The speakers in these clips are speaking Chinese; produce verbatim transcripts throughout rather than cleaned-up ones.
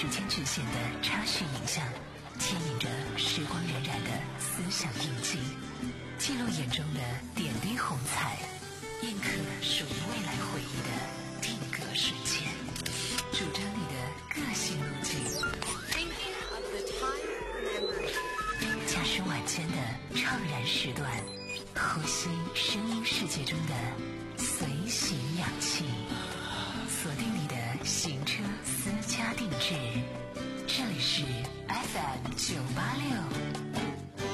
时间局限的插叙影像，牵引着时光荏苒的思想印记，记录眼中的点滴红彩，印刻属于未来回忆的定格瞬间，主张你的个性路径。驾驶晚间的怅然时段，呼吸声音世界中的随行氧气，锁定你的行车私家定制，这里是 F M 九八六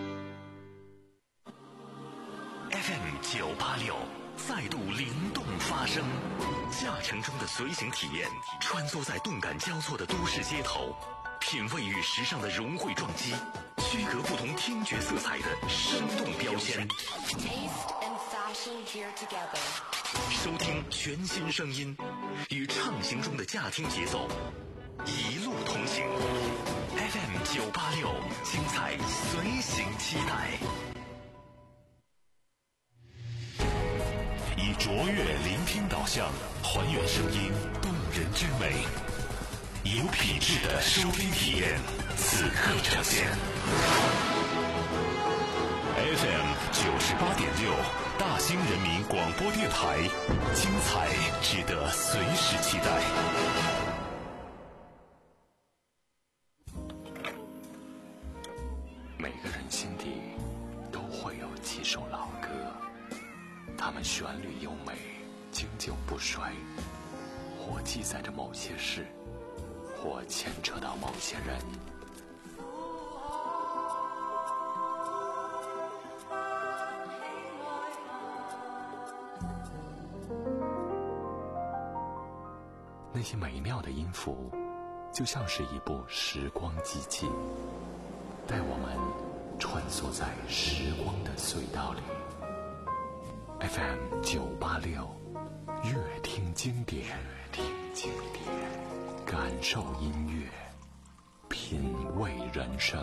F M 九八六再度灵动发声，驾乘中的随行体验，穿梭在动感交错的都市街头，品味与时尚的融汇撞击，区隔不同听觉色彩的生动标签，收听全新声音，与畅行中的驾听节奏一路同行。 F M 九八六，精彩随行期待。以卓越聆听导向，还原声音动人之美，以有品质的收听体验，此刻呈现。F M 九十八点六，大兴人民广播电台，精彩值得随时期待。 每个人心底都会有几首老歌，它们旋律优美，经久不衰，或记载着某些事，或牵扯到某些人。那些美妙的音符，就像是一部时光机器，带我们穿梭在时光的隧道里。F M 九八六，乐听经典，乐听经典，感受音乐，品味人生。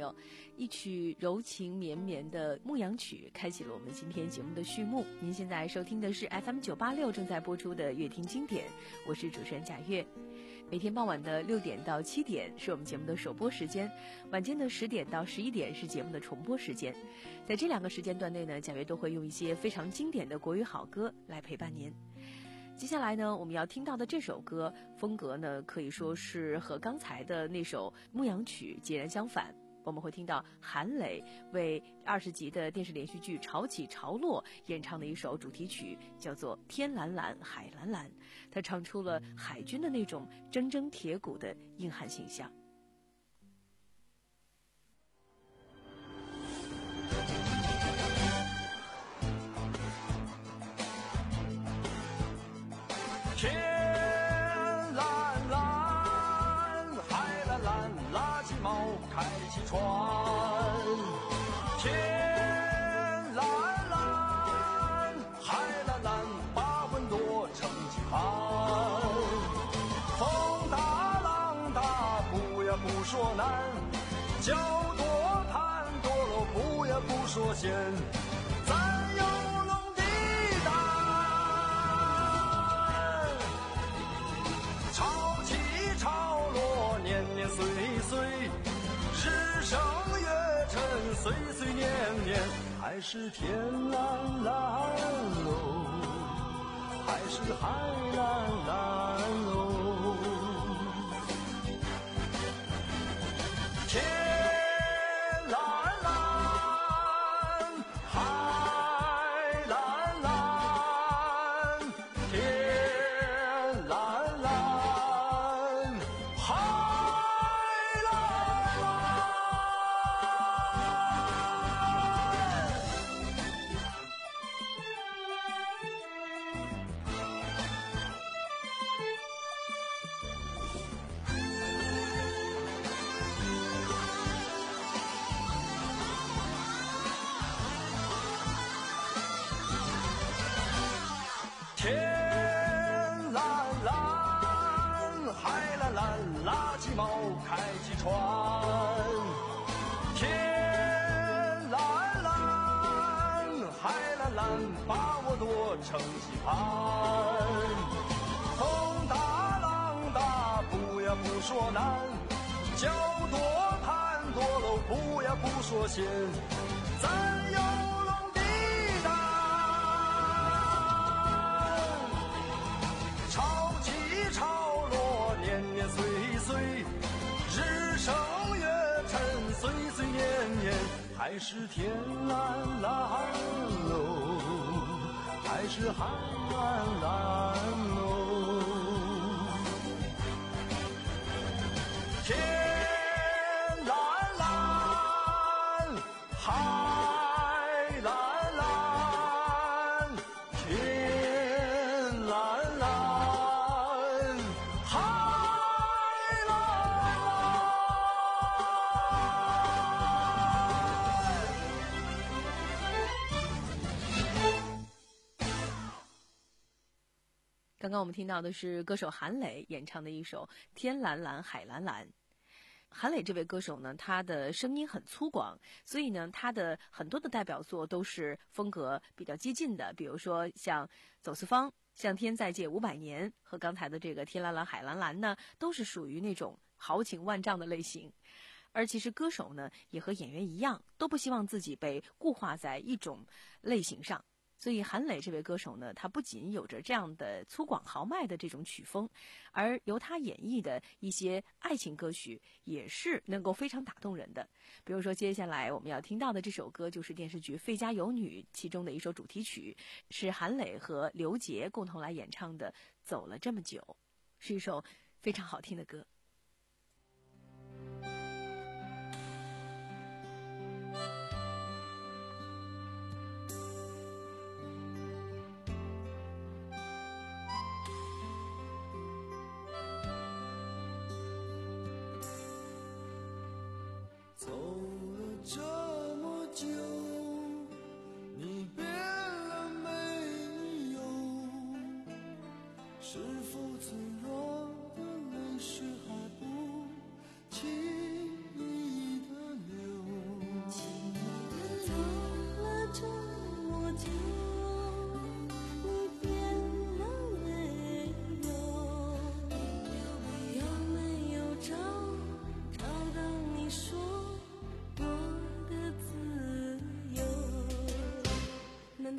友，一曲柔情绵绵的牧羊曲开启了我们今天节目的序幕。您现在收听的是 F M 九八六 正在播出的乐听经典，我是主持人贾月。每天傍晚的六点到七点是我们节目的首播时间，晚间的十点到十一点是节目的重播时间。在这两个时间段内呢，贾月都会用一些非常经典的国语好歌来陪伴您。接下来呢，我们要听到的这首歌风格呢，可以说是和刚才的那首牧羊曲截然相反。我们会听到韩磊为二十集的电视连续剧《潮起潮落》演唱的一首主题曲，叫做《天蓝蓝海蓝蓝》。他唱出了海军的那种铮铮铁骨的硬汉形象。 天蓝蓝，海蓝蓝，拉起锚，开起船。天蓝蓝，海蓝蓝，把稳舵，撑起帆。风大浪大，不呀不说难，脚多滩多喽，不呀不说险。咱有龙的胆。潮起潮落，年年岁岁，日升月沉，岁岁年年，还是天蓝蓝喽，还是海蓝蓝喽。天蓝蓝，海蓝蓝，天蓝蓝。天蓝蓝，海蓝蓝，拉起锚，开起船。天蓝蓝，海蓝蓝，把握舵，撑起帆。风大浪大，不呀不说难，脚多滩多喽，不呀不说险。咱有龙的胆。潮起潮落，年年岁岁，日升月沉，岁岁年年，还是天蓝蓝喽，还是海蓝蓝喽。天蓝蓝，海蓝蓝，天蓝蓝，海蓝蓝。 刚刚我们听到的是歌手韩磊演唱的一首《天蓝蓝海蓝蓝》。韩磊这位歌手呢，他的声音很粗犷，所以呢，他的很多的代表作都是风格比较接近的，比如说像《走四方》、《向天再借五百年》和刚才的这个《天蓝蓝海蓝蓝》呢，都是属于那种豪情万丈的类型。而其实歌手呢，也和演员一样，都不希望自己被固化在一种类型上。所以韩磊这位歌手呢，他不仅有着这样的粗犷豪迈的这种曲风，而由他演绎的一些爱情歌曲也是能够非常打动人的。比如说接下来我们要听到的这首歌就是电视剧《费家有女》其中的一首主题曲，是韩磊和刘杰共同来演唱的《走了这么久》，是一首非常好听的歌。 走了这么久，你变了没有？是否脆弱的泪水还不轻易的流？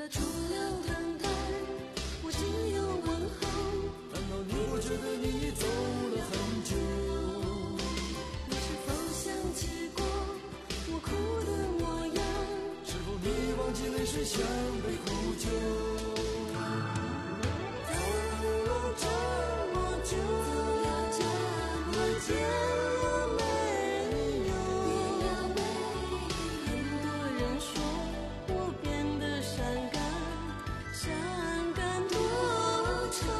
得除了等待，我只有问候。 难道你不觉得你走了很久？ 你是否想起过我哭的模样？ 是否你忘记泪水像杯苦酒？ 走了这么久，走了这么久，了没有？很多人说我变得伤感，伤感多愁。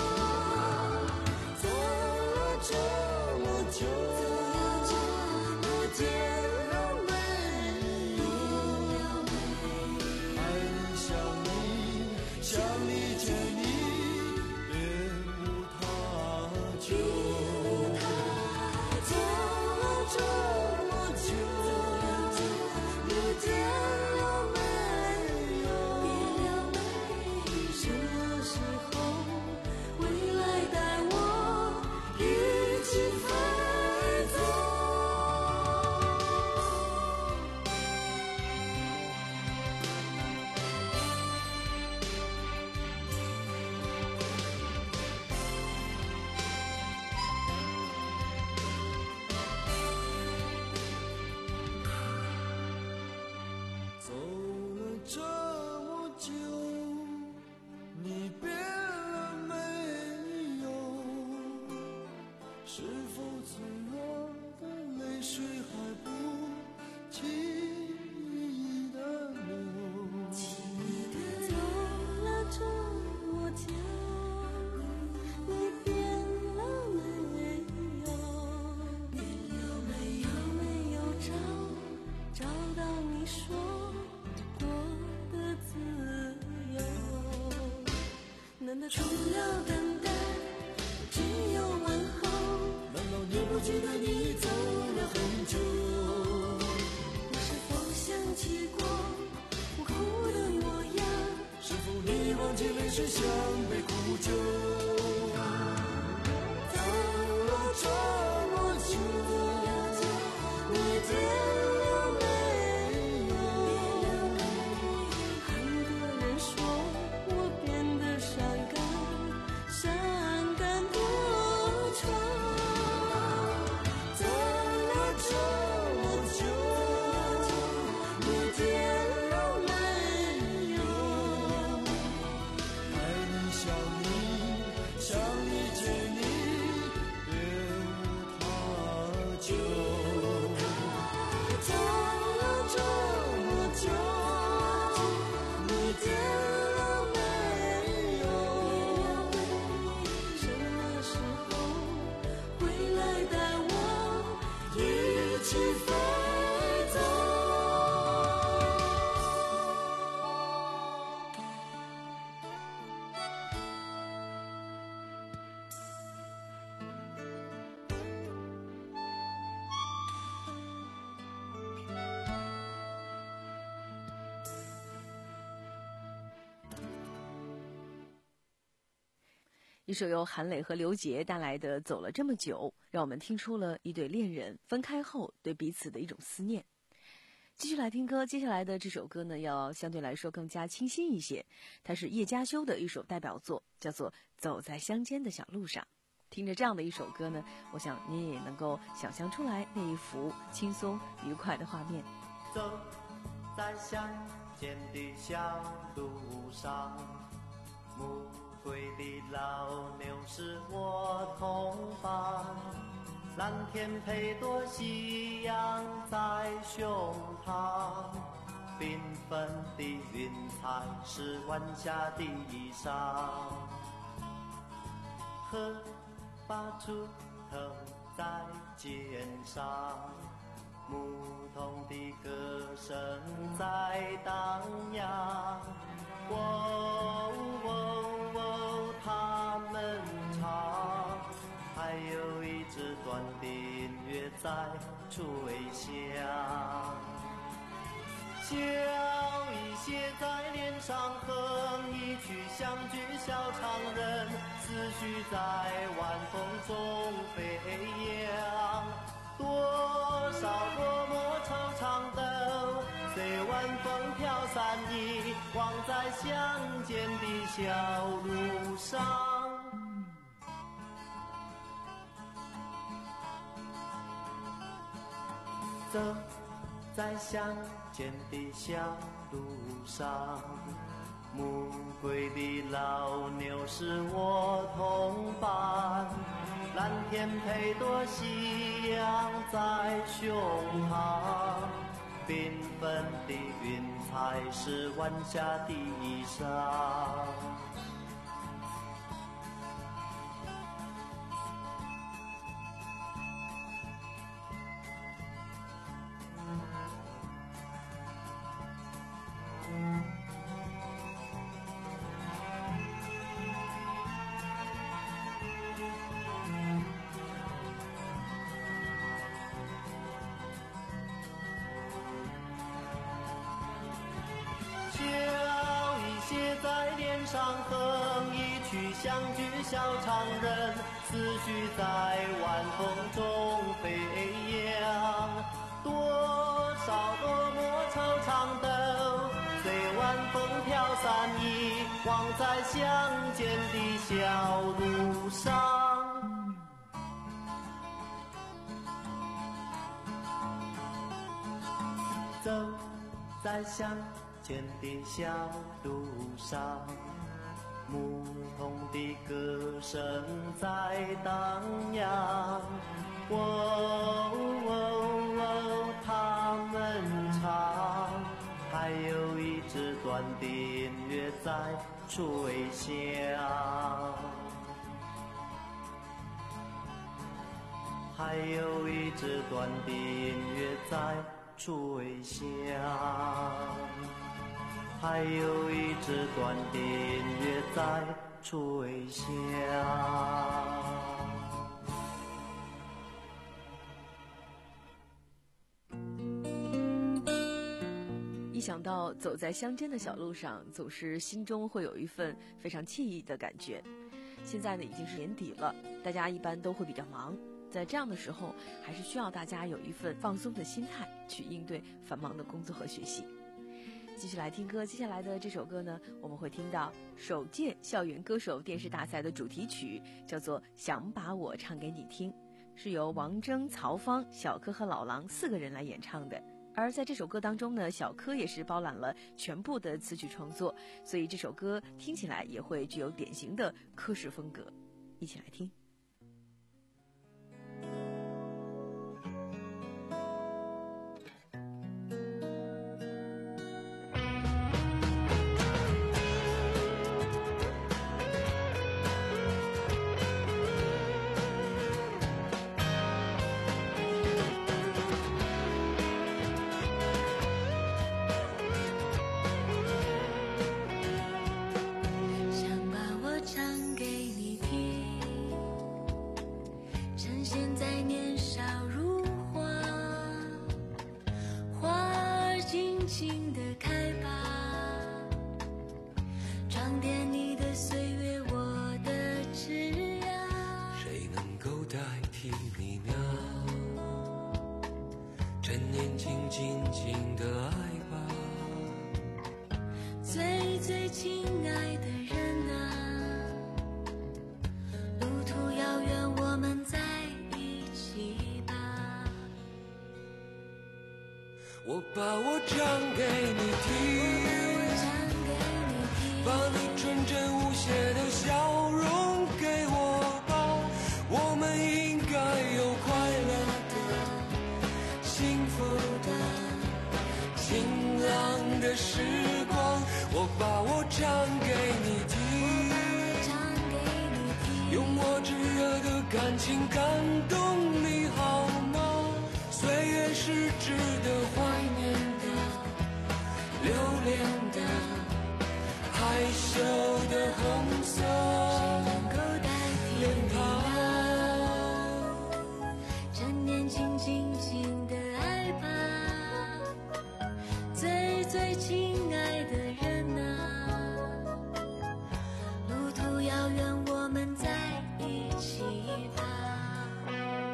走了这么久，走了这么久，了没有？ 爱你想你想你见你，别无他求。 走了这么久，你见了没有？什么时候回来带我一起飞走？ 走了这么久，你变了没有？是否脆弱的泪水还不轻易的流？ 走了这么久，你变了没有？有没有没有找找到你说过的自由？难道除了等待，只有问候？ 难道你不记得你走了很久？ 你是否想起过我哭的模样？ 是否你忘记泪水像杯苦酒？ 走了这么久，你变了没有？很多人说我变得伤感，伤感多愁。走了这么久，你见了没有？ 爱你想你想你见你，别无他求。 走了这么久，你见了没有？什么时候回来带我一起飞走？ 一首由韩磊和刘杰带来的《走了这么久》，让我们听出了一对恋人分开后对彼此的一种思念。继续来听歌，接下来的这首歌呢，要相对来说更加清新一些，它是叶嘉修的一首代表作，叫做《走在乡间的小路上》。听着这样的一首歌呢，我想你也能够想象出来那一幅轻松愉快的画面。 走在乡间的小路上，暮归的老牛是我同伴，蓝天配朵夕阳在胸膛，缤纷的云彩是晚霞的衣裳，河把锄头在肩上，牧童的歌声在荡漾，喔喔喔他们唱，还有一支短的音乐在吹响，笑意写在脸上，哼一曲乡居小唱人，思绪在晚风中飞扬，多少落寞惆怅都随晚风飘散，遗忘在相见的小路上。走在相见的小路上，暮归的老牛是我同伴，蓝天配朵夕阳在胸膛，缤纷的云彩是晚霞的衣裳。上哼一曲相聚小长人，思绪在晚风中飞扬。多少多么惆怅的，随晚风飘散，遗忘在相见的小路上。走在相见的小路上，牧童的歌声在荡漾，喔喔喔，他们唱，还有一支短的音乐在吹响，还有一支短的音乐在吹响，还有一支短的音乐在吹响。 一想到走在乡间的小路上，总是心中会有一份非常惬意的感觉。现在呢已经是年底了，大家一般都会比较忙，在这样的时候还是需要大家有一份放松的心态去应对繁忙的工作和学习。继续来听歌，接下来的这首歌呢，我们会听到首届校园歌手电视大赛的主题曲，叫做《想把我唱给你听》，是由王铮、曹芳、小柯和老狼四个人来演唱的。而在这首歌当中呢，小柯也是包揽了全部的词曲创作，所以这首歌听起来也会具有典型的柯式风格。一起来听。 我把我唱给你听，把你纯真无邪的笑容给我吧，我们应该有快乐的、幸福的、晴朗的时光。我把我唱给你听，用我炙热的感情感动你好吗？岁月是值得怀念的、留恋的、害羞的红色脸庞。 趁年轻轻轻地爱吧，最最亲爱的人啊，路途遥远，我们在一起吧。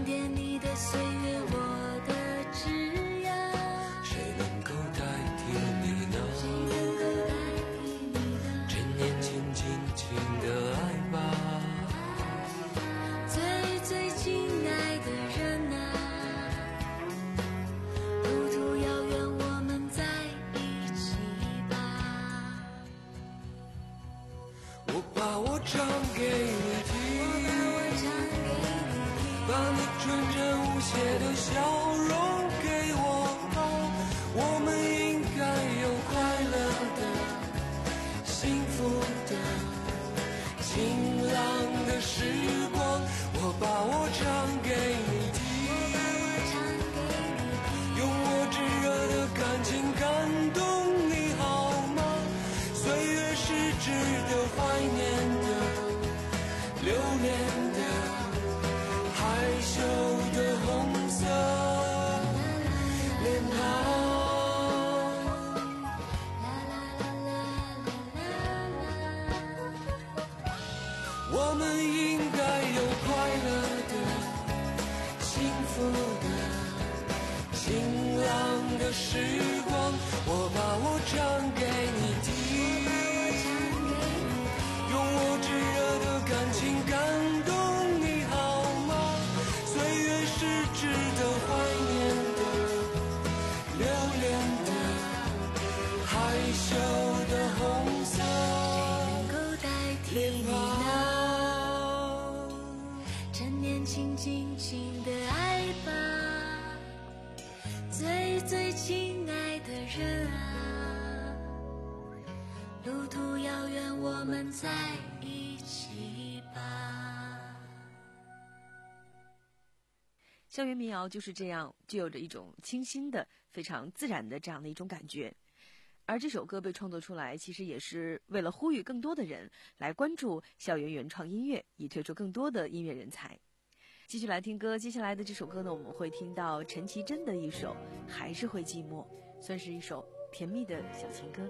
点你的岁月，我的枝桠。 谁能够代替你呢？ 谁能够代替你呢？ 趁年轻，轻轻的爱吧。 最最亲爱的人啊，路途遥远，我们在一起吧。 我把我唱给你听，把你纯真无邪的笑容给我吧。我们应该有快乐的、幸福的、晴朗的时光。我把我唱给你听，用我炙热的感情感动你好吗？岁月是值得怀念的、留恋的、害羞的红色脸庞。我们应该有快乐的、幸福的、晴朗的时光。我把我唱给你听，用我炙热的感情感动你好吗？岁月是值得怀念的、留恋的、害羞的红色能够代替脸你庞。 呢？趁年轻，轻轻的爱吧，最最亲爱的人啊，路途遥远，我们在一起吧。 校园民谣就是这样，具有着一种清新的、非常自然的这样的一种感觉。而这首歌被创作出来，其实也是为了呼吁更多的人来关注校园原创音乐，以推出更多的音乐人才。继续来听歌，接下来的这首歌呢，我们会听到陈绮贞的一首《还是会寂寞》，算是一首甜蜜的小情歌。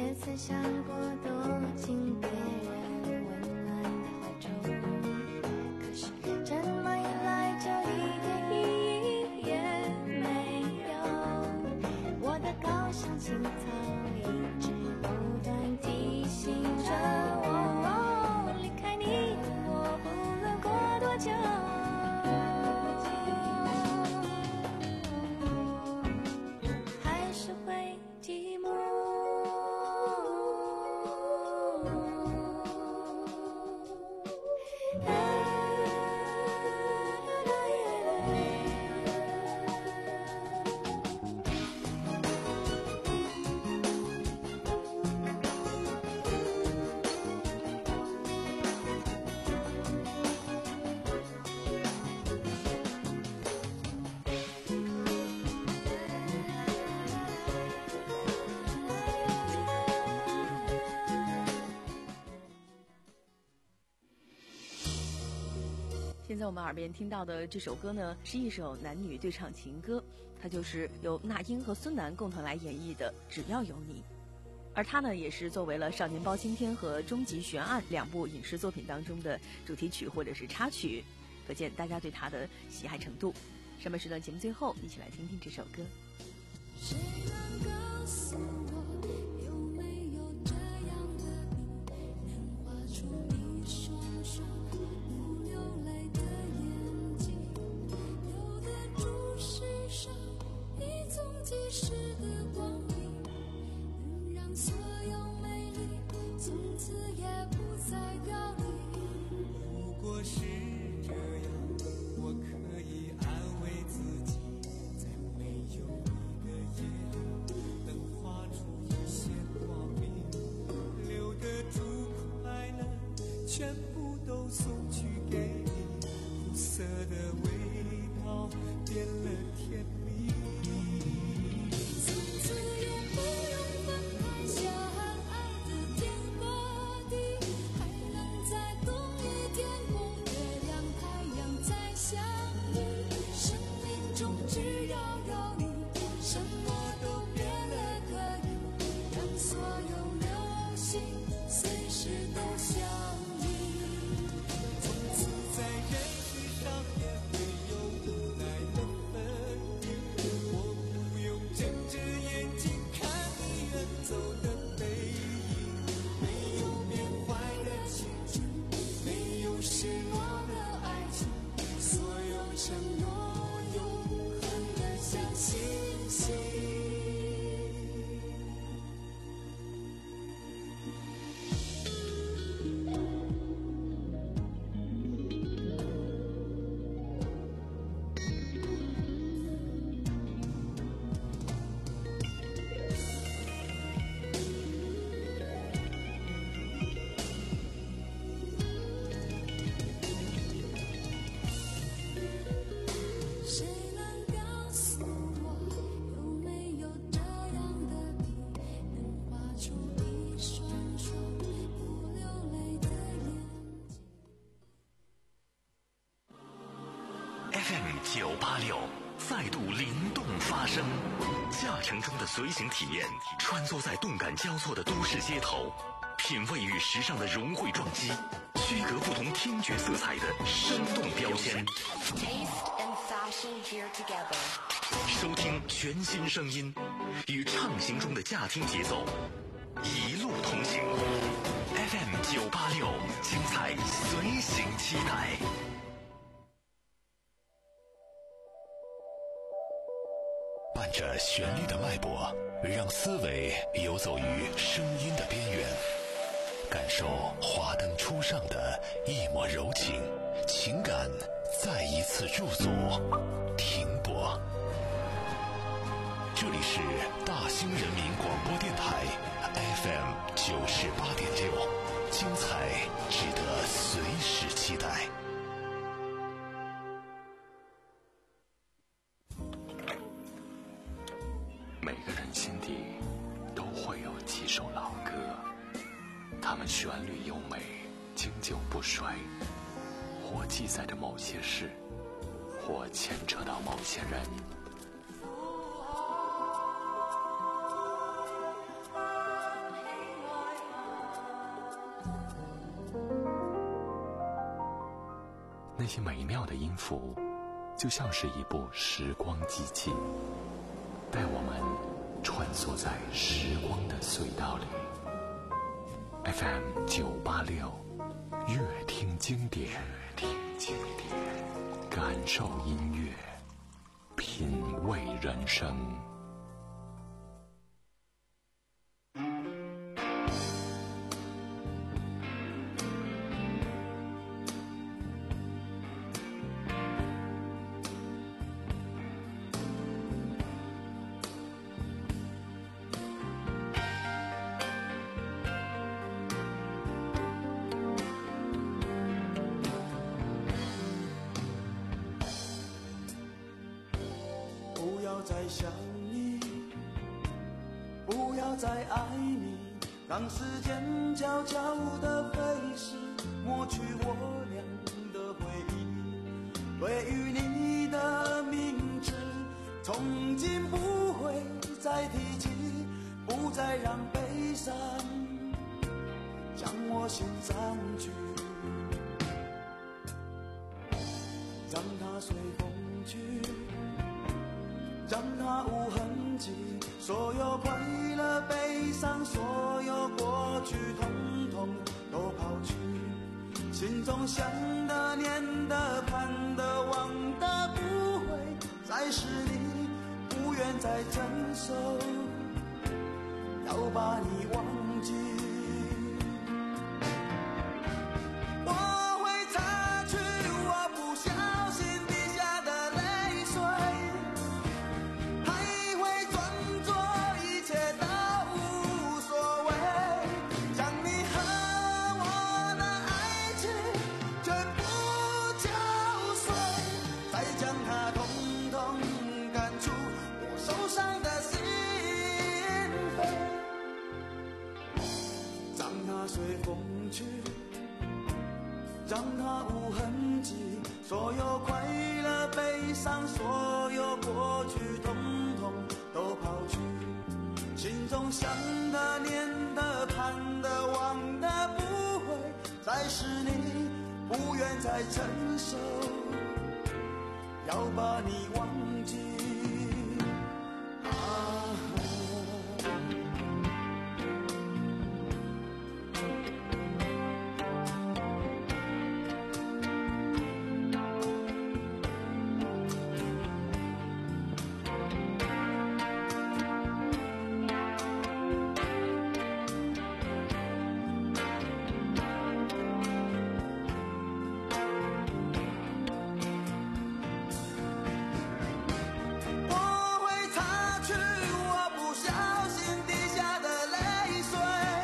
也曾想过躲进别人温暖的怀中，可是这么一来就一点意义也没有。我的高尚情操一直不断提醒着我，离开你我不论过多久，还是会寂寞。 现在我们耳边听到的这首歌呢，是一首男女对唱情歌，它就是由那英和孙楠共同来演绎的《只要有你》，而它呢，也是作为了《少年包青天》和《终极悬案》两部影视作品当中的主题曲或者是插曲，可见大家对它的喜爱程度。上半时段节目最后，一起来听听这首歌。 谁能告诉我，有没有这样的你，能画出一双双不流泪的眼睛，留得住世上一纵即逝的光阴，能让所有美丽从此也不再凋零。 如果是这样，我可以安慰自己，在没有你的夜里，能画出一线光明，留得住快乐，全部都送去给你，苦涩的味道变了甜蜜。 从此也不用分开，相爱的天和地，还能在同一天空，月亮太阳再相遇。生命中只要有你，什么都变了，可以让所有流星随时都相依。 从此在人世上也没有无奈的分离，我不用睁着眼睛看你远走的背影，没有变坏的青春，没有失落的爱情，所有承诺永恒的像星星。 谁能告诉我，有没有这样的你，能画出一双双不流泪的眼睛。 F M 九八六再度灵动发声，驾乘中的随行体验，穿梭在动感交错的都市街头，品味与时尚的融汇撞击，区隔不同听觉色彩的生动标签。 Taste and fashion here together. 收听全新声音，与畅行中的驾听节奏，一路同行。F M 九八六，精彩随行期待。伴着旋律的脉搏，让思维游走于声音的边缘，感受华灯初上的一抹柔情，情感再一次驻足停泊。这里是大兴人民广播电台 F M 九十八点六，精彩值得随时期待。 每个人心底都会有几首老歌，它们旋律优美，经久不衰，或记载着某些事，或牵扯到某些人。 那些美妙的音符就像是一部时光机器，带我们穿梭在时光的隧道里。 F M 九八六，乐听经典，乐听经典，感受音乐，品味人生。 不要再想你，不要再爱你，让时间悄悄地飞逝，抹去我俩的回忆。对于你的名字，从今不会再提起，不再让悲伤将我心占据，让它随风去，让它无痕迹，所有快乐悲伤，所有过去统统都抛去，心中想的念的盼的望的不会再是你，不愿再承受，要把你忘记。我会擦去我不小心滴下的泪水，还会装作一切都无所谓，将你和我的爱情全部敲碎，再将它统统赶出我受伤的心扉，让它随风去，让它无痕迹，所有快乐悲伤，所有过去统统都抛去，心中想的念的盼的望的不会再是你，不愿再承受，要把你忘记啊。我会擦去我不小心滴下的泪水，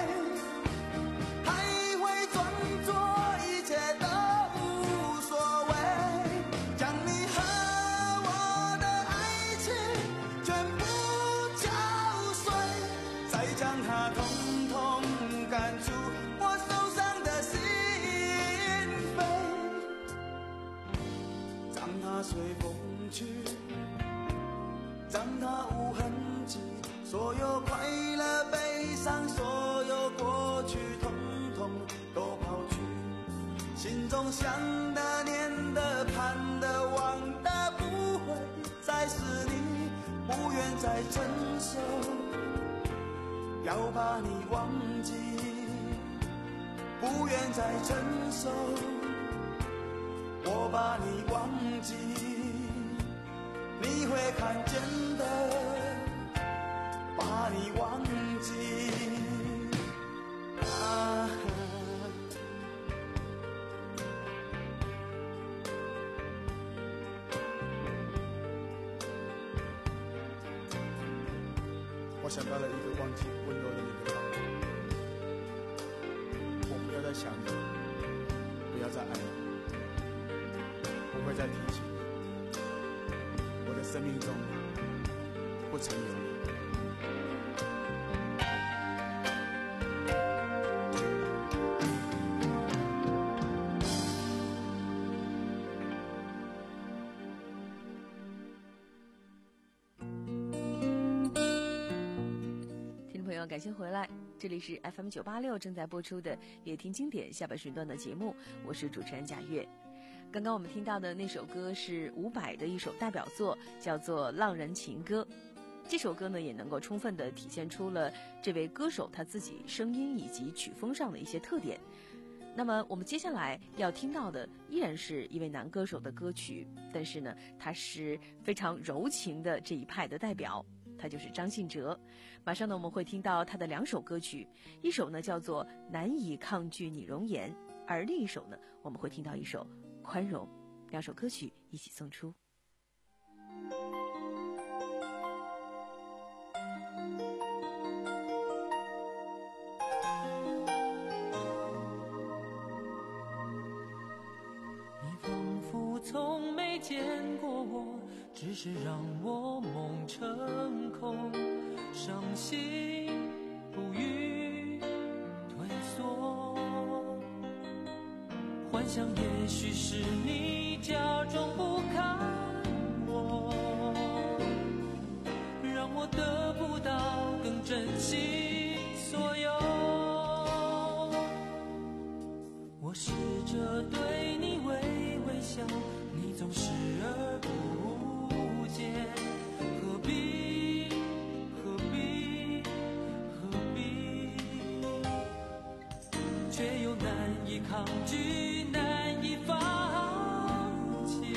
还会装作一切都无所谓，将你和我的爱情全部敲碎，再将它统统赶出我受伤的心扉，让它随风去，让它无痕迹，所有快乐悲伤，所有过去统统都抛去，心中想的念的盼的望的不会再是你，不愿再承受，要把你忘记，不愿再承受，我把你忘记，你会看见的，把你忘记啊。 我想到了一个忘记温柔的你的方法，我不要再想你，不要再爱你，不会再提起你，我的生命中不曾有你。 感谢回来，这里是 F M 九八六正在播出的《乐听经典》下半时段的节目，我是主持人贾月。 刚刚我们听到的那首歌是伍佰的一首代表作，叫做《浪人情歌》。这首歌呢，也能够充分地体现出了这位歌手他自己声音以及曲风上的一些特点。那么我们接下来要听到的依然是一位男歌手的歌曲，但是呢，他是非常柔情的这一派的代表，他就是张信哲。马上呢，我们会听到他的两首歌曲，一首呢叫做《难以抗拒你容颜》，而另一首呢，我们会听到一首《宽容》。两首歌曲一起送出。 从没见过我，只是让我梦成空，伤心不语退缩，幻想也许是你假装不看我，让我得不到更珍惜所有。我试着对你微微笑，你总视而不见，何必何必何必，却又难以抗拒，难以放弃。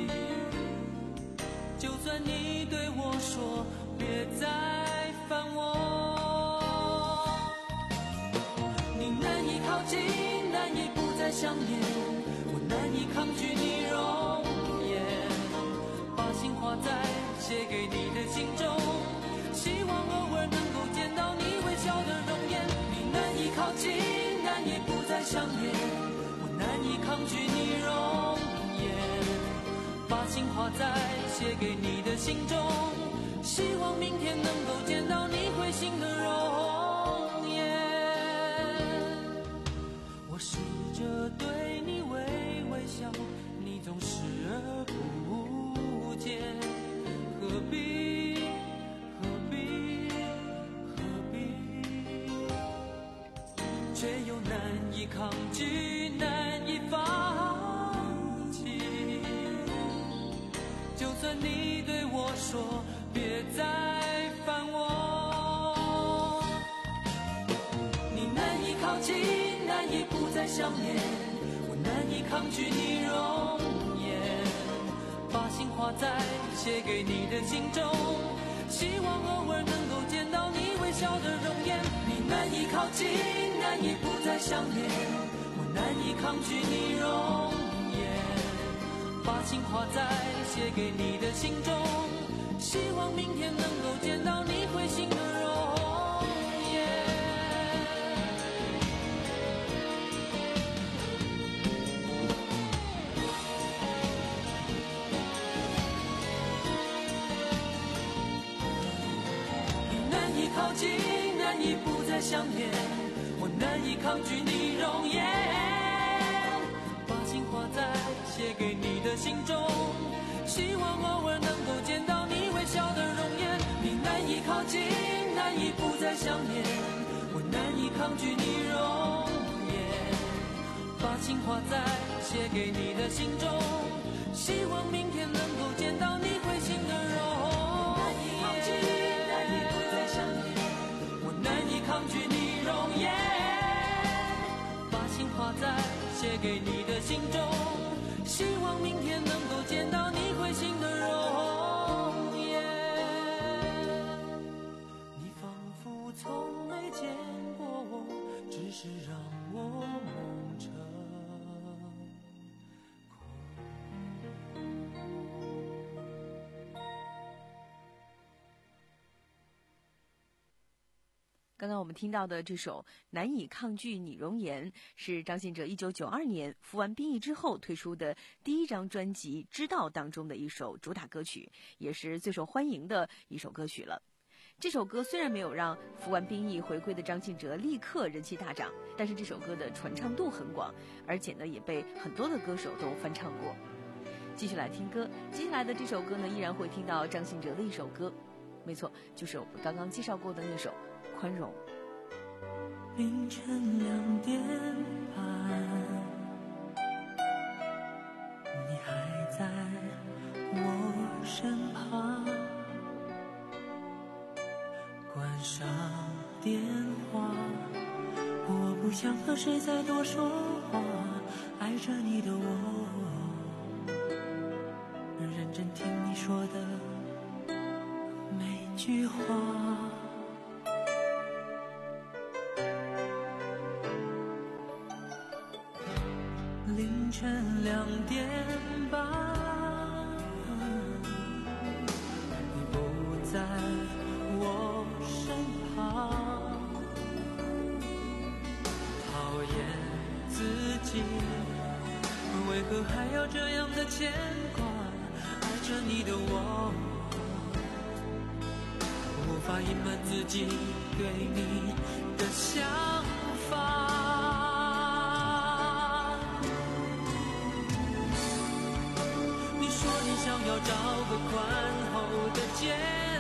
就算你对我说别再烦我，你难以靠近，难以不再想念，我难以抗拒你容颜，把心画在写给你的信中，希望偶尔能够见到你微笑的容颜。你难以靠近，难以不再想念，我难以抗拒你容颜，把心画在写给你的信中，希望明天能够见到你会心的容颜。我试着对你微微笑，你总视而不见，何必何必何必，却又难以抗拒，难以放弃。就算你对我说别再烦我，你难以靠近，难以不再想念，我难以抗拒你容颜，把心画在写给你的信中，希望偶尔能够见到你微笑的容颜。你难以靠近，难以不再想念，我难以抗拒你容颜，把心画在写给你的信中，希望明天能够见到你会心的容颜。靠近，难以不再想念，我难以抗拒你容颜，把心画在写给你的信中，希望偶尔能够见到你微笑的容颜。你难以靠近，难以不再想念，我难以抗拒你容颜，把心画在写给你的信中，希望明天能够见到你会心的容颜。抗拒你容颜，把心画在写给你的信中，希望明天能够见到你会心的容颜。你仿佛从没见过我，只是让我梦成刚刚我们听到的这首《难以抗拒你容颜》是张信哲一九九二年服完兵役之后推出的第一张专辑《知道》当中的一首主打歌曲，也是最受欢迎的一首歌曲了。这首歌虽然没有让服完兵役回归的张信哲立刻人气大涨，但是这首歌的传唱度很广，而且呢也被很多的歌手都翻唱过。继续来听歌，接下来的这首歌呢依然会听到张信哲的一首歌，没错，就是我们刚刚介绍过的那首宽容。 凌晨两点半， 还在我身旁，关上电话，我不想和谁再多说话，爱着你的我，认真听你说的每句话。凌晨两点半，你不在我身旁，讨厌自己，为何还要这样的牵挂？爱着你的我，无法隐瞒自己对你的想法。想要找个宽厚的肩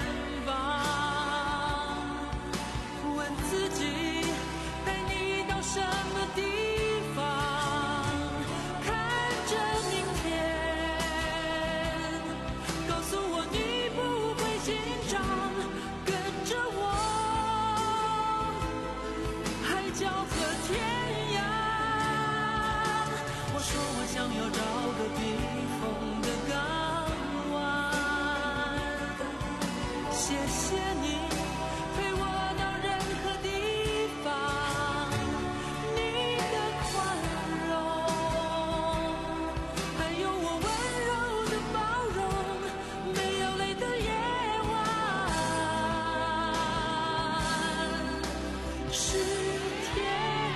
膀，问自己带你到什么地方，看着明天，告诉我你不会紧张，跟着我，海角和天涯。我说我想要找个避风的港，谢谢你陪我到任何地方，你的宽容，还有我温柔的包容，没有泪的夜晚是天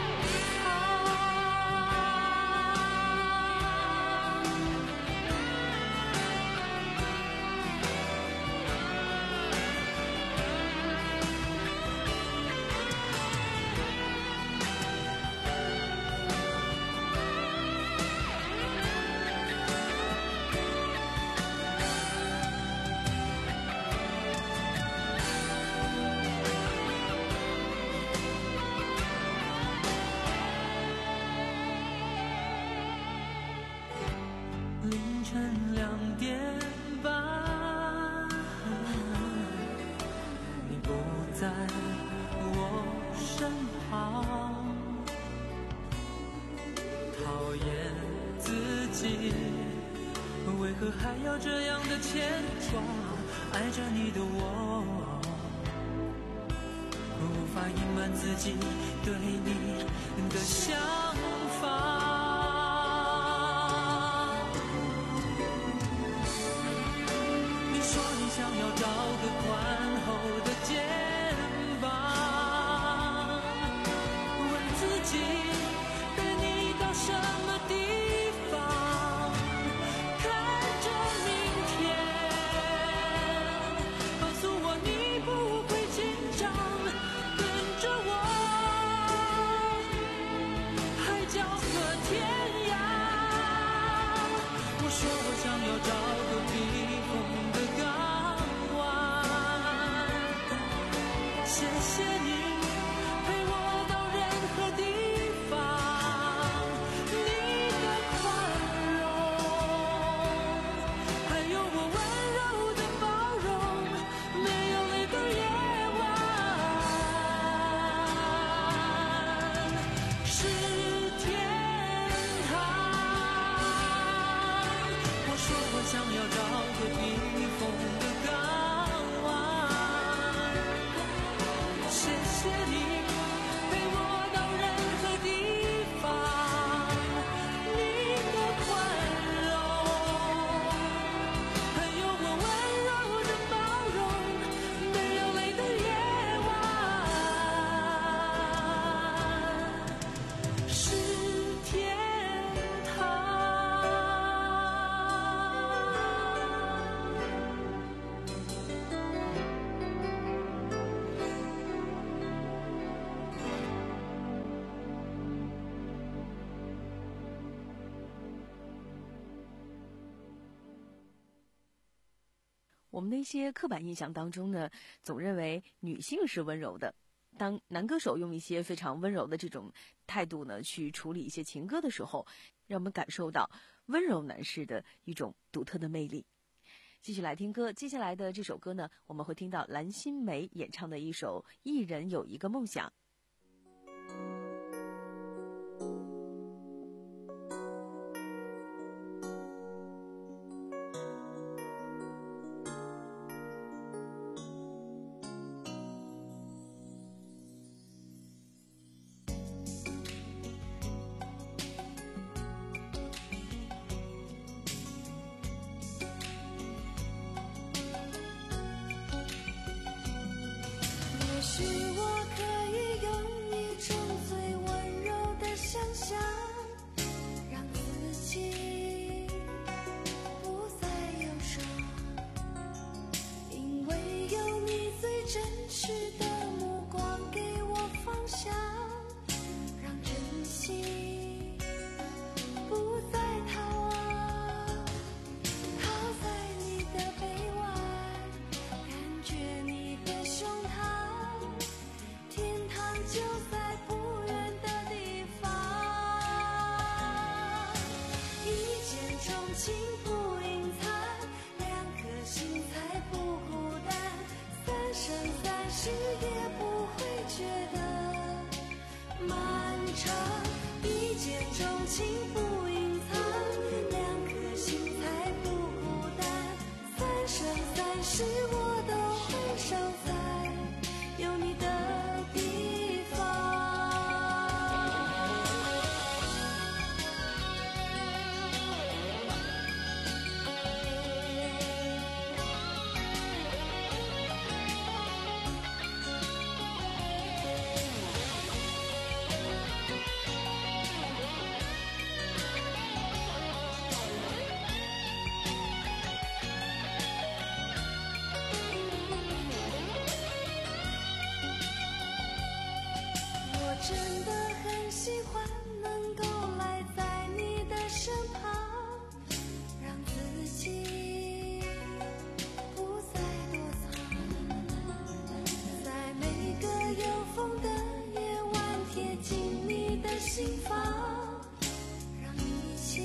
凌晨两点半，你不在我身旁，讨厌自己，为何还要这样的牵挂？爱着你的我，无法隐瞒自己对你的想法。想要找个宽厚的肩膀，问自己带你到什么地方，看着明天，告诉我你不会紧张，跟着我，海角和天涯。我说我想要找个避风的港，谢谢你陪我到任何地方，你的宽容，还有我温柔的包容，没有泪的夜晚是天堂。我说我想要找个避风的港湾，谢谢你陪我到任何地方，你的宽容，还有我温柔的包容，没有泪的夜晚是天堂。 我们的一些刻板印象当中呢，总认为女性是温柔的。当男歌手用一些非常温柔的这种态度呢，去处理一些情歌的时候，让我们感受到温柔男士的一种独特的魅力。继续来听歌，接下来的这首歌呢，我们会听到蓝心湄演唱的一首《一人有一个梦想》。 也许我可以用一种最温柔的想象，让自己不再忧伤，因为有你最真实的目光给我方向，让真心不再逃亡，靠在你的臂弯，感觉你的胸膛，天堂就在不远的地方，一见钟情不隐藏，两颗心才不孤单，三生三世也不会觉得漫长，一见钟情不隐藏，两颗心才不孤单，三生三世我都会守在有你的地方。我真的很喜欢能够赖在你的身旁，让自己不再躲藏，在每个有风的夜晚贴近你的心房，让一切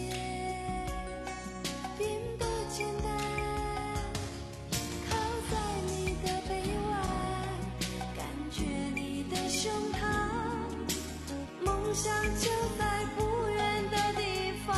变得简单，靠在你的臂弯，感觉你的胸膛，梦想就在不远的地方，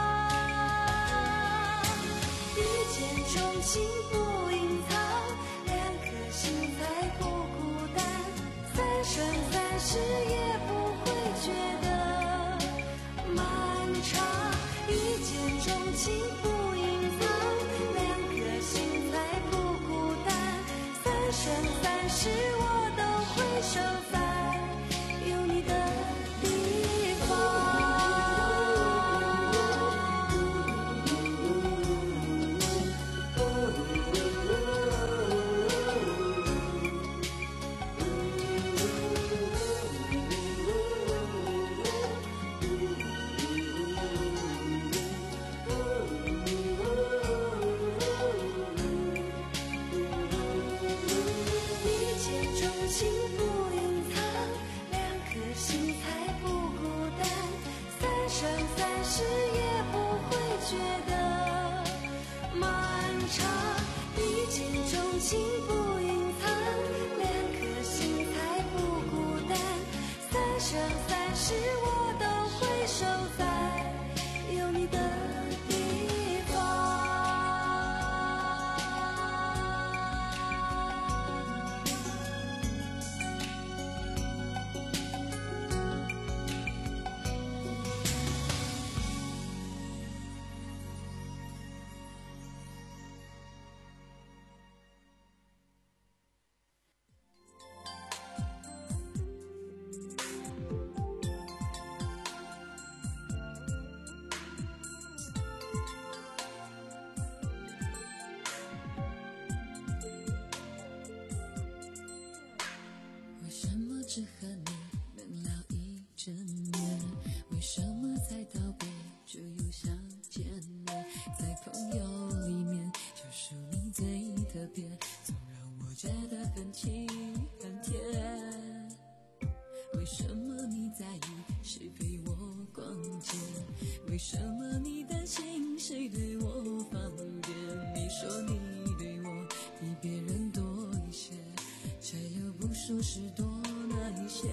一见钟情不隐藏，两颗心才不孤单，三生三世也不会觉得漫长，一见钟情不隐藏，两颗心才不孤单，三生三世我都会守在有你的地方。一见钟情不隐藏，两颗心才不孤单，三生三世也不会觉得漫长，一见钟情不隐藏，两颗心才不孤单，三生三世我都会守在有你的地方。 为什么只和你能聊一整年？为什么才道别就又想见面？在朋友里面，就属你最特别，总让我觉得很亲很甜。为什么你在意是陪我逛街？为什么你的心总是多了一些。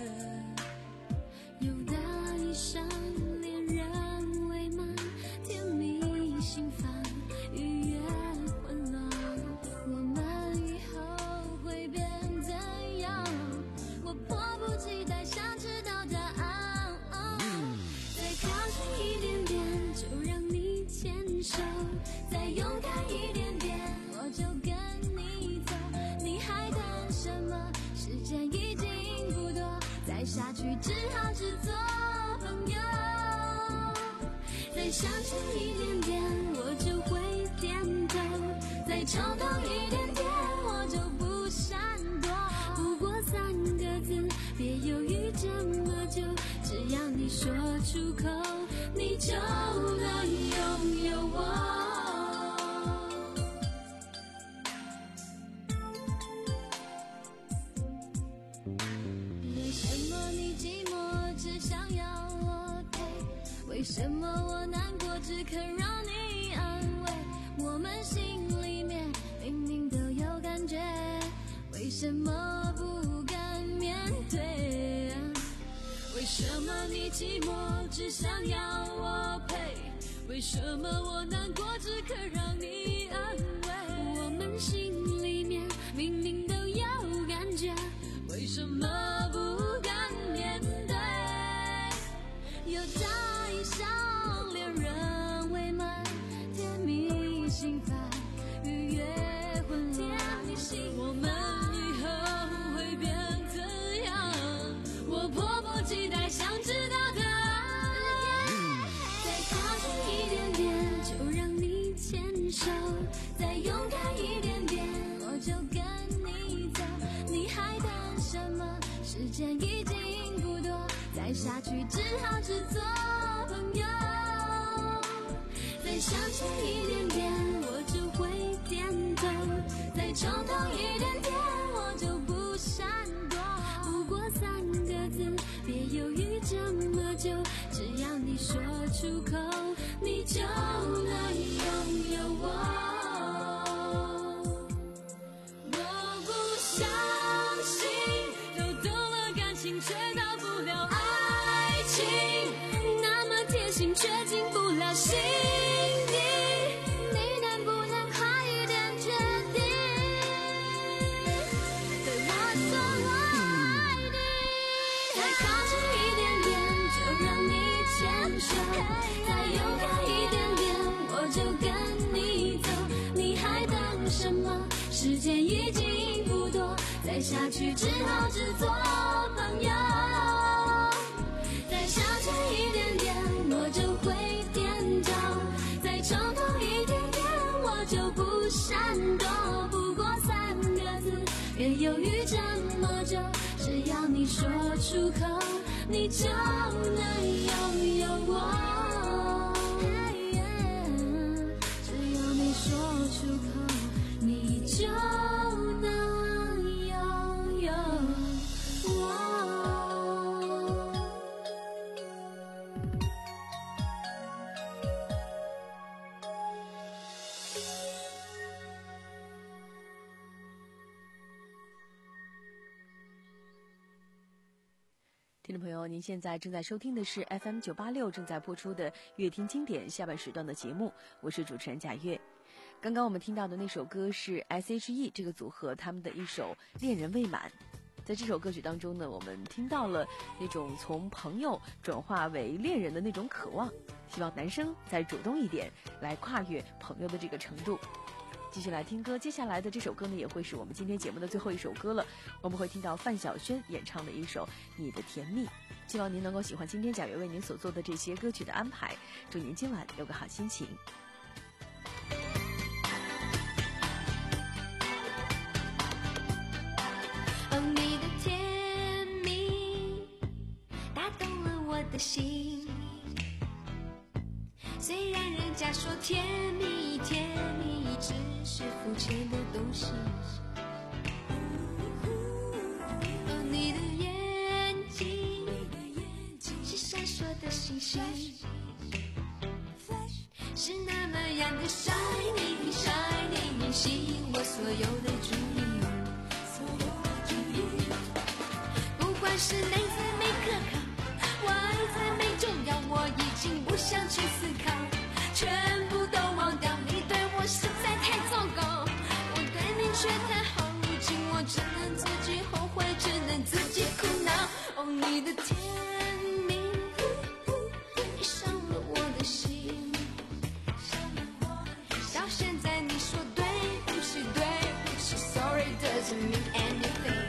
有的一生恋人未满，甜蜜心烦，愉悦混乱。我们以后会变怎样？我迫不及待想知道答案。哦、再靠近一点点，就让你牵手；再勇敢一点点，我就跟你走。你还等什么？时间已经不多，再下去只好只做朋友。再向前一点点，我就会点头；再冲动一点点，我就不闪躲。不过三个字，别犹豫这么久，只要你说出口，你就能拥有我。为什么你寂寞只想要我陪？为什么我难过只肯让你安慰？我们心里面明明都有感觉，为什么不敢面对？为什么你寂寞只想要我陪？为什么我难过只肯让你安慰？我们心里面明明都有感觉，为什么不敢面对？有大一想恋人未满，甜蜜心烦，愉悦混乱。我们以后会变怎样？我迫不及待想知道答案。再靠近一点点，就让你牵手；再勇敢一点点，我就跟你走。你还等什么？时间已经不多，再下去只好只做朋友。再向前一点点，我就会点头；再冲动一点点，我就不闪躲。不过三个字，别犹豫这么久，只要你说出口，你就能拥有我。我不相信都懂了感情却到不了爱情，那么贴心却进不了心底，你能不能快一点决定？对我说我爱你。再靠近一点点，就让你牵手；再勇敢一点点，我就跟你走。你还等什么？时间已经不多，再下去只好只做朋友。再向前一点点，我就会点头；再冲动一点点，我就不闪躲。不过三个字，别犹豫这么久，只要你说出口，你就能拥有我。只要你说出口，你就能拥有我。 听众朋友，您现在正在收听的是 F M 九八六正在播出的乐听经典下半时段的节目，我是主持人贾月。刚刚我们听到的那首歌是 S H E 这个组合他们的一首《恋人未满》。在这首歌曲当中呢，我们听到了那种从朋友转化为恋人的那种渴望，希望男生再主动一点，来跨越朋友的这个程度。继续来听歌，接下来的这首歌呢，也会是我们今天节目的最后一首歌了。我们会听到范晓萱演唱的一首《你的甜蜜》，希望您能够喜欢今天贾月为您所做的这些歌曲的安排，祝您今晚有个好心情。 哦，你的甜蜜打动了我的心，虽然人家说甜蜜甜蜜只是肤浅的东西。哦，你的眼睛是闪烁的星星，是那么样的 shining shining， 吸引我所有的注意。 管是内在没可靠，外在没重要，我已经不想去思考，全部都忘掉，你对我实在太糟糕，我对你却太好，如今我只能自己后悔，只能自己苦恼。哦，你的甜蜜你伤了我的心，到现在你说对不起对不起 Sorry doesn't mean anything。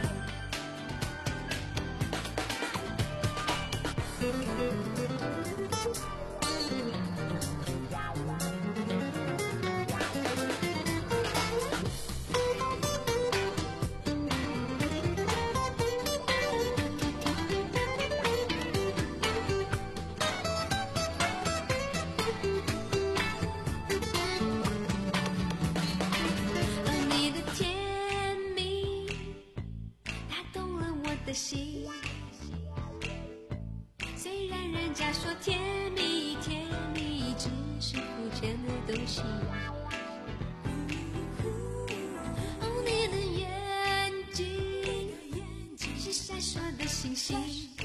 你的甜蜜打动了我的心，虽然人家说甜蜜甜蜜只是肤浅的东西。哦，你的眼睛是闪烁的星星，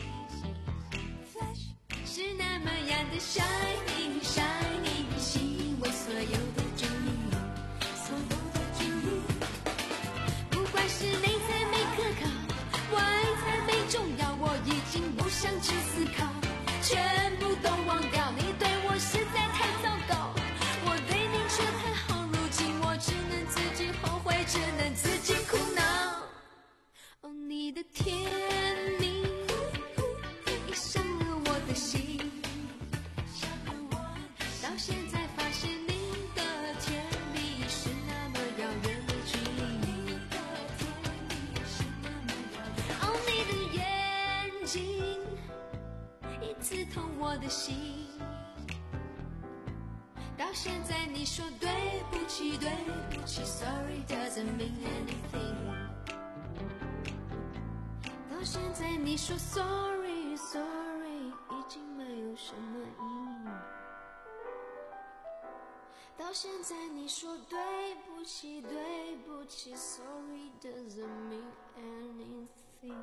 是那么样的 shining shining， 吸引我所有的注意，所有的注意。不管是内在没可靠，外在没重要，我已经不想去思考，全部都忘掉，你对我实在太糟糕，我对你却太好，如今我只能自己后悔，只能自己苦恼。哦，你的甜蜜你伤了我的心，到现在发现你的甜蜜是那么遥远的距离。哦，你的眼睛一刺痛我的心，到现在你说对不起对不起 Sorry doesn't mean anything， 到现在你说 Sorry Sorry 已经没有什么意义，到现在你说对不起对不起 Sorry doesn't mean anything。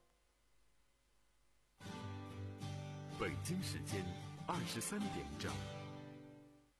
北京时间二十三点整。